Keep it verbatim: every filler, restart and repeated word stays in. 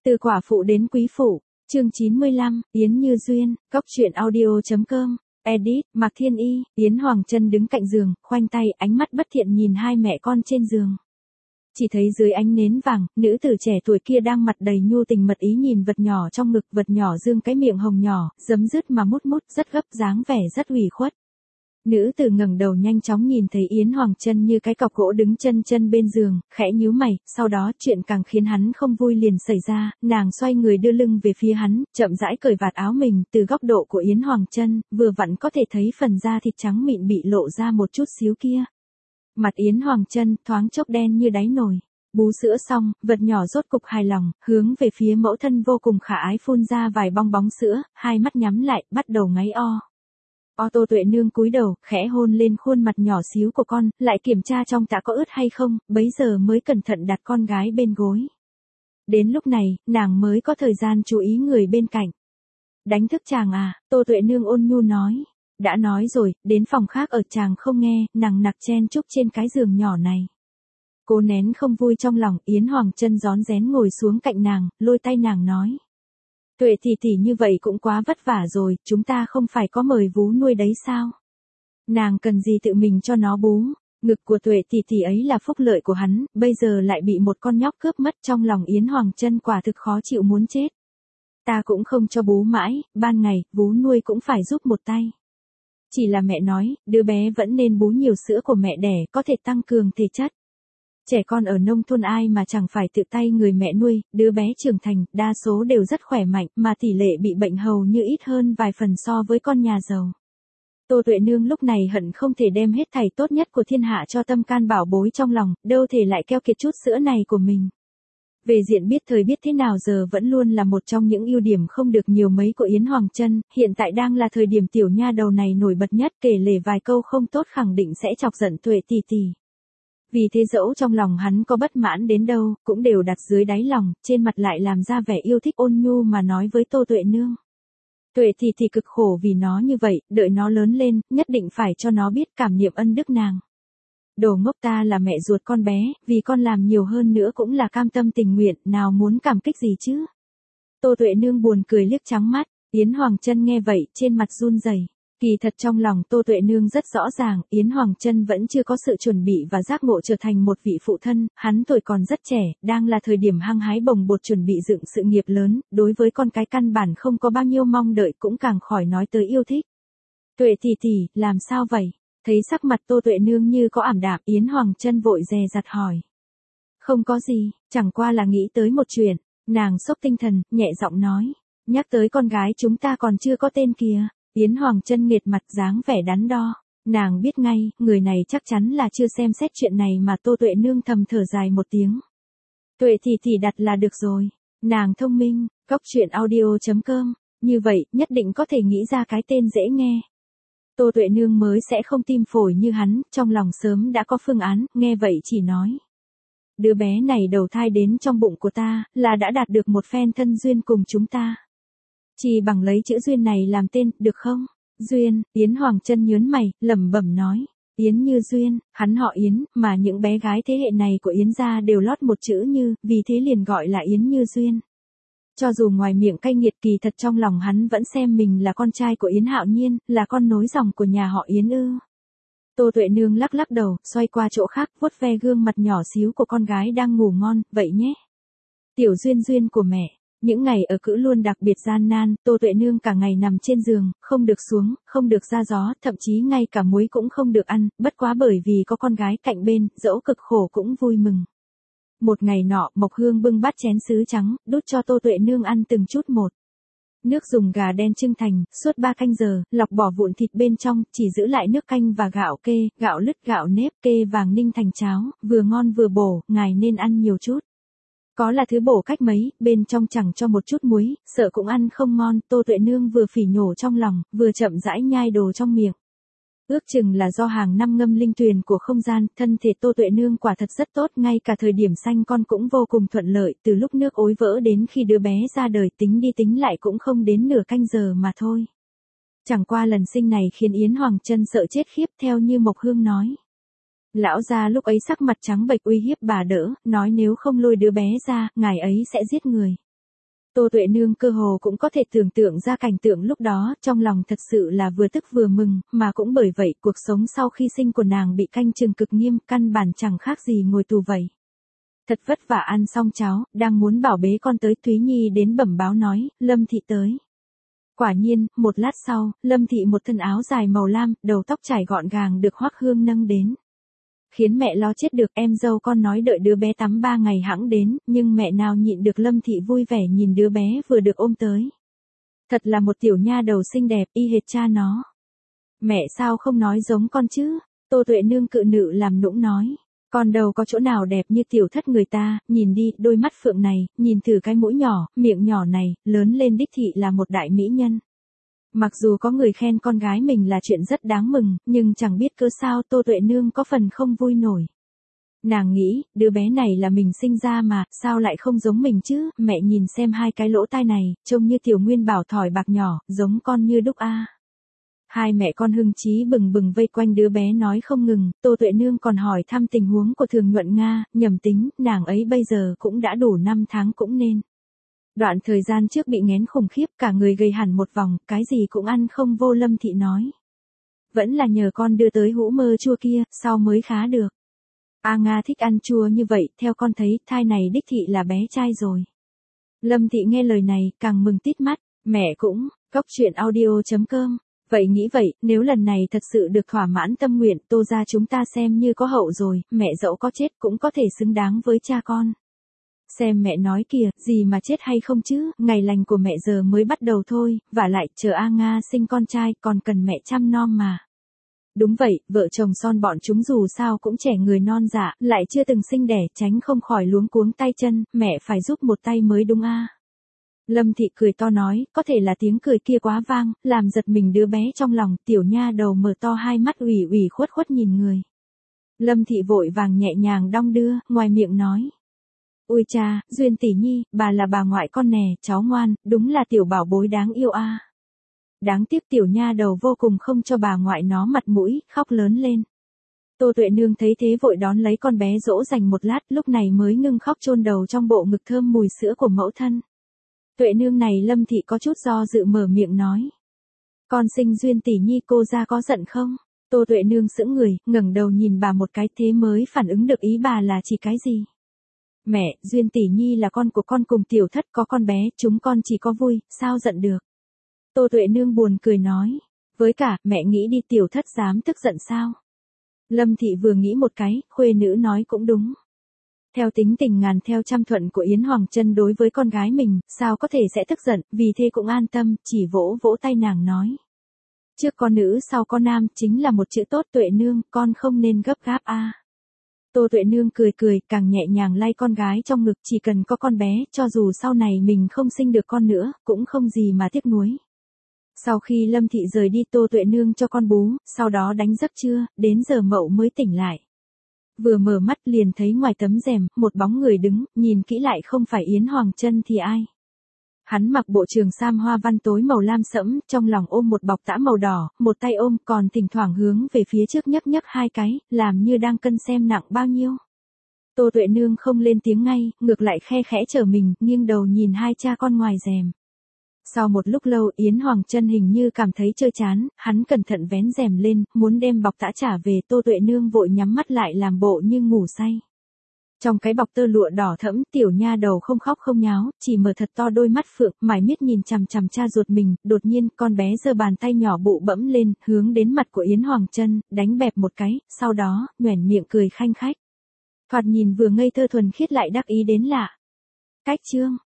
Từ quả phụ đến quý phụ, chương chín mươi lăm, Yến Như Duyên, cốc truyện audio chấm com, edit, Mạc Thiên Y, Yến Hoàng Trân đứng cạnh giường, khoanh tay, ánh mắt bất thiện nhìn hai mẹ con trên giường. Chỉ thấy dưới ánh nến vàng, nữ tử trẻ tuổi kia đang mặt đầy nhu tình mật ý nhìn vật nhỏ trong ngực, vật nhỏ dương cái miệng hồng nhỏ, giấm dứt mà mút mút, rất gấp, dáng vẻ rất ủy khuất. Nữ tử ngẩng đầu nhanh chóng nhìn thấy Yến Hoàng Trân như cái cọc gỗ đứng chân chân bên giường, khẽ nhíu mày, sau đó chuyện càng khiến hắn không vui liền xảy ra, nàng xoay người đưa lưng về phía hắn, chậm rãi cởi vạt áo mình, từ góc độ của Yến Hoàng Trân, vừa vặn có thể thấy phần da thịt trắng mịn bị lộ ra một chút xíu kia. Mặt Yến Hoàng Trân thoáng chốc đen như đáy nồi. Bú sữa xong, vật nhỏ rốt cục hài lòng, hướng về phía mẫu thân vô cùng khả ái phun ra vài bong bóng sữa, hai mắt nhắm lại, bắt đầu ngáy o. O Tô Tuệ Nương cúi đầu, khẽ hôn lên khuôn mặt nhỏ xíu của con, lại kiểm tra trong tạ có ướt hay không, bấy giờ mới cẩn thận đặt con gái bên gối. Đến lúc này, nàng mới có thời gian chú ý người bên cạnh. Đánh thức chàng à, Tô Tuệ Nương ôn nhu nói. Đã nói rồi, đến phòng khác ở chàng không nghe, nàng nặc chen chúc trên cái giường nhỏ này. Cố nén không vui trong lòng, Yến Hoàng Trân rón rén ngồi xuống cạnh nàng, lôi tay nàng nói. Tuệ tỷ tỷ như vậy cũng quá vất vả rồi, chúng ta không phải có mời vú nuôi đấy sao? Nàng cần gì tự mình cho nó bú, ngực của Tuệ tỷ tỷ ấy là phúc lợi của hắn, bây giờ lại bị một con nhóc cướp mất, trong lòng Yến Hoàng Trân quả thực khó chịu muốn chết. Ta cũng không cho bú mãi, ban ngày, vú nuôi cũng phải giúp một tay. Chỉ là mẹ nói, đứa bé vẫn nên bú nhiều sữa của mẹ đẻ, có thể tăng cường thể chất. Trẻ con ở nông thôn ai mà chẳng phải tự tay người mẹ nuôi, đứa bé trưởng thành, đa số đều rất khỏe mạnh, mà tỷ lệ bị bệnh hầu như ít hơn vài phần so với con nhà giàu. Tô Tuệ Nương lúc này hận không thể đem hết thảy tốt nhất của thiên hạ cho tâm can bảo bối trong lòng, đâu thể lại keo kiệt chút sữa này của mình. Về diện biết thời biết thế nào giờ vẫn luôn là một trong những ưu điểm không được nhiều mấy của Yến Hoàng Trân, hiện tại đang là thời điểm tiểu nha đầu này nổi bật nhất, kể lể vài câu không tốt khẳng định sẽ chọc giận Tuệ tỷ tỷ. Vì thế dẫu trong lòng hắn có bất mãn đến đâu, cũng đều đặt dưới đáy lòng, trên mặt lại làm ra vẻ yêu thích ôn nhu mà nói với Tô Tuệ Nương. Tuệ tỷ tỷ cực khổ vì nó như vậy, đợi nó lớn lên, nhất định phải cho nó biết cảm niệm ân đức nàng. Đồ ngốc, ta là mẹ ruột con bé, vì con làm nhiều hơn nữa cũng là cam tâm tình nguyện, nào muốn cảm kích gì chứ. Tô Tuệ Nương buồn cười liếc trắng mắt, Yến Hoàng Trân nghe vậy, trên mặt run rẩy. Kỳ thật trong lòng Tô Tuệ Nương rất rõ ràng, Yến Hoàng Trân vẫn chưa có sự chuẩn bị và giác ngộ trở thành một vị phụ thân, hắn tuổi còn rất trẻ, đang là thời điểm hăng hái bồng bột chuẩn bị dựng sự nghiệp lớn, đối với con cái căn bản không có bao nhiêu mong đợi cũng càng khỏi nói tới yêu thích. Tuệ tỷ tỷ, làm sao vậy? Thấy sắc mặt Tô Tuệ Nương như có ảm đạm, Yến Hoàng Trân vội dè dặt hỏi. Không có gì, chẳng qua là nghĩ tới một chuyện, nàng xốc tinh thần, nhẹ giọng nói, nhắc tới con gái chúng ta còn chưa có tên kìa. Yến Hoàng Trân nghệt mặt dáng vẻ đắn đo, nàng biết ngay, người này chắc chắn là chưa xem xét chuyện này mà Tô Tuệ Nương thầm thở dài một tiếng. Tuệ tỷ tỷ đặt là được rồi, nàng thông minh, cốc truyện audio chấm com, như vậy, nhất định có thể nghĩ ra cái tên dễ nghe. Tô Tuệ Nương mới sẽ không tim phổi như hắn, trong lòng sớm đã có phương án, nghe vậy chỉ nói. Đứa bé này đầu thai đến trong bụng của ta, là đã đạt được một phen thân duyên cùng chúng ta. Chỉ bằng lấy chữ Duyên này làm tên, được không? Duyên, Yến Hoàng Trân nhớn mày, lẩm bẩm nói. Yến Như Duyên, hắn họ Yến, mà những bé gái thế hệ này của Yến gia đều lót một chữ Như, vì thế liền gọi là Yến Như Duyên. Cho dù ngoài miệng cay nghiệt, kỳ thật trong lòng hắn vẫn xem mình là con trai của Yến Hạo Nhiên, là con nối dòng của nhà họ Yến ư. Tô Tuệ Nương lắc lắc đầu, xoay qua chỗ khác, vuốt ve gương mặt nhỏ xíu của con gái đang ngủ ngon, vậy nhé. Tiểu Duyên Duyên của mẹ. Những ngày ở cữ luôn đặc biệt gian nan, Tô Tuệ Nương cả ngày nằm trên giường, không được xuống, không được ra gió, thậm chí ngay cả muối cũng không được ăn, bất quá bởi vì có con gái cạnh bên, dẫu cực khổ cũng vui mừng. Một ngày nọ, Mộc Hương bưng bát chén sứ trắng, đút cho Tô Tuệ Nương ăn từng chút một. Nước dùng gà đen trưng thành, suốt ba canh giờ, lọc bỏ vụn thịt bên trong, chỉ giữ lại nước canh và gạo kê, gạo lứt, gạo nếp, kê vàng ninh thành cháo, vừa ngon vừa bổ, ngài nên ăn nhiều chút. Có là thứ bổ cách mấy, bên trong chẳng cho một chút muối, sợ cũng ăn không ngon, Tô Tuệ Nương vừa phỉ nhổ trong lòng, vừa chậm rãi nhai đồ trong miệng. Ước chừng là do hàng năm ngâm linh tuyền của không gian, thân thể Tô Tuệ Nương quả thật rất tốt, ngay cả thời điểm sanh con cũng vô cùng thuận lợi, từ lúc nước ối vỡ đến khi đứa bé ra đời tính đi tính lại cũng không đến nửa canh giờ mà thôi. Chẳng qua lần sinh này khiến Yến Hoàng Trân sợ chết khiếp, theo như Mộc Hương nói. Lão gia lúc ấy sắc mặt trắng bệch uy hiếp bà đỡ, nói nếu không lôi đứa bé ra, ngài ấy sẽ giết người. Tô Tuệ Nương cơ hồ cũng có thể tưởng tượng ra cảnh tượng lúc đó, trong lòng thật sự là vừa tức vừa mừng, mà cũng bởi vậy cuộc sống sau khi sinh của nàng bị canh chừng cực nghiêm, căn bản chẳng khác gì ngồi tù vậy. Thật vất vả ăn xong cháo, đang muốn bảo bế con tới, Thúy Nhi đến bẩm báo nói, Lâm Thị tới. Quả nhiên, một lát sau, Lâm Thị một thân áo dài màu lam, đầu tóc trải gọn gàng được Hoắc Hương nâng đến. Khiến mẹ lo chết được, em dâu con nói đợi đứa bé tắm ba ngày hẵng đến, nhưng mẹ nào nhịn được. Lâm Thị vui vẻ nhìn đứa bé vừa được ôm tới. Thật là một tiểu nha đầu xinh đẹp, y hệt cha nó. Mẹ sao không nói giống con chứ? Tô Tuệ Nương cự nữ làm nũng nói. Con đâu có chỗ nào đẹp như tiểu thất người ta, nhìn đi, đôi mắt phượng này, nhìn thử cái mũi nhỏ, miệng nhỏ này, lớn lên đích thị là một đại mỹ nhân. Mặc dù có người khen con gái mình là chuyện rất đáng mừng, nhưng chẳng biết cớ sao Tô Tuệ Nương có phần không vui nổi. Nàng nghĩ, đứa bé này là mình sinh ra mà, sao lại không giống mình chứ, mẹ nhìn xem hai cái lỗ tai này, trông như tiểu nguyên bảo thỏi bạc nhỏ, giống con như đúc a. Hai mẹ con hưng chí bừng bừng vây quanh đứa bé nói không ngừng, Tô Tuệ Nương còn hỏi thăm tình huống của Thường Nhuận Nga, nhầm tính, nàng ấy bây giờ cũng đã đủ năm tháng cũng nên. Đoạn thời gian trước bị nghén khủng khiếp, cả người gầy hẳn một vòng, cái gì cũng ăn không vô. Lâm Thị nói. Vẫn là nhờ con đưa tới hũ mơ chua kia, sau mới khá được. A Nga thích ăn chua như vậy, theo con thấy, thai này đích thị là bé trai rồi. Lâm Thị nghe lời này, càng mừng tít mắt, mẹ cũng, cóc truyện audio chấm com. Vậy nghĩ vậy, nếu lần này thật sự được thỏa mãn tâm nguyện, Tô gia chúng ta xem như có hậu rồi, mẹ dẫu có chết cũng có thể xứng đáng với cha con. Xem mẹ nói kìa, gì mà chết hay không chứ, ngày lành của mẹ giờ mới bắt đầu thôi, vả lại, chờ A Nga sinh con trai, còn cần mẹ chăm nom mà. Đúng vậy, vợ chồng son bọn chúng dù sao cũng trẻ người non dạ, lại chưa từng sinh đẻ, tránh không khỏi luống cuống tay chân, mẹ phải giúp một tay mới đúng a. Lâm Thị cười to nói, có thể là tiếng cười kia quá vang, làm giật mình đứa bé trong lòng, tiểu nha đầu mở to hai mắt ủy ủy khuất khuất nhìn người. Lâm Thị vội vàng nhẹ nhàng đong đưa, ngoài miệng nói. Ôi cha, Duyên tỷ nhi, bà là bà ngoại con nè, cháu ngoan, đúng là tiểu bảo bối đáng yêu a. Đáng tiếc tiểu nha đầu vô cùng không cho bà ngoại nó mặt mũi, khóc lớn lên. Tô Tuệ Nương thấy thế vội đón lấy con bé dỗ dành một lát, lúc này mới ngưng khóc chôn đầu trong bộ ngực thơm mùi sữa của mẫu thân. Tuệ Nương này Lâm Thị có chút do dự mở miệng nói. Con sinh Duyên tỷ nhi cô ra có giận không? Tô Tuệ Nương sững người, ngẩng đầu nhìn bà một cái thế mới phản ứng được ý bà là chỉ cái gì. Mẹ, Duyên tỷ nhi là con của con cùng tiểu thất có con bé, chúng con chỉ có vui, sao giận được. Tô Tuệ Nương buồn cười nói. Với cả, mẹ nghĩ đi tiểu thất dám tức giận sao? Lâm Thị vừa nghĩ một cái, khuê nữ nói cũng đúng. Theo tính tình ngàn theo trăm thuận của Yến Hoàng Trân đối với con gái mình, sao có thể sẽ tức giận, vì thế cũng an tâm, chỉ vỗ vỗ tay nàng nói. Trước con nữ sau con nam, chính là một chữ tốt. Tuệ Nương, con không nên gấp gáp a. À. Tô Tuệ Nương cười cười, càng nhẹ nhàng lay con gái trong ngực, chỉ cần có con bé, cho dù sau này mình không sinh được con nữa, cũng không gì mà tiếc nuối. Sau khi Lâm Thị rời đi, Tô Tuệ Nương cho con bú, sau đó đánh giấc trưa, đến giờ mậu mới tỉnh lại. Vừa mở mắt liền thấy ngoài tấm rèm, một bóng người đứng, nhìn kỹ lại không phải Yến Hoàng Trân thì ai. Hắn mặc bộ trường sam hoa văn tối màu lam sẫm, trong lòng ôm một bọc tã màu đỏ, một tay ôm, còn thỉnh thoảng hướng về phía trước nhấc nhấc hai cái, làm như đang cân xem nặng bao nhiêu. Tô Tuệ Nương không lên tiếng ngay, ngược lại khe khẽ trở mình, nghiêng đầu nhìn hai cha con ngoài rèm. Sau một lúc lâu, Yến Hoàng Trân hình như cảm thấy chơi chán, hắn cẩn thận vén rèm lên, muốn đem bọc tã trả về. Tô Tuệ Nương vội nhắm mắt lại làm bộ như ngủ say. Trong cái bọc tơ lụa đỏ thẫm, tiểu nha đầu không khóc không nháo, chỉ mở thật to đôi mắt phượng, mải miết nhìn chằm chằm cha ruột mình. Đột nhiên, con bé giơ bàn tay nhỏ bụ bẫm lên, hướng đến mặt của Yến Hoàng Trân, đánh bẹp một cái, sau đó, nhoẻn miệng cười khanh khách. Thoạt nhìn vừa ngây thơ thuần khiết lại đắc ý đến lạ. Cách chương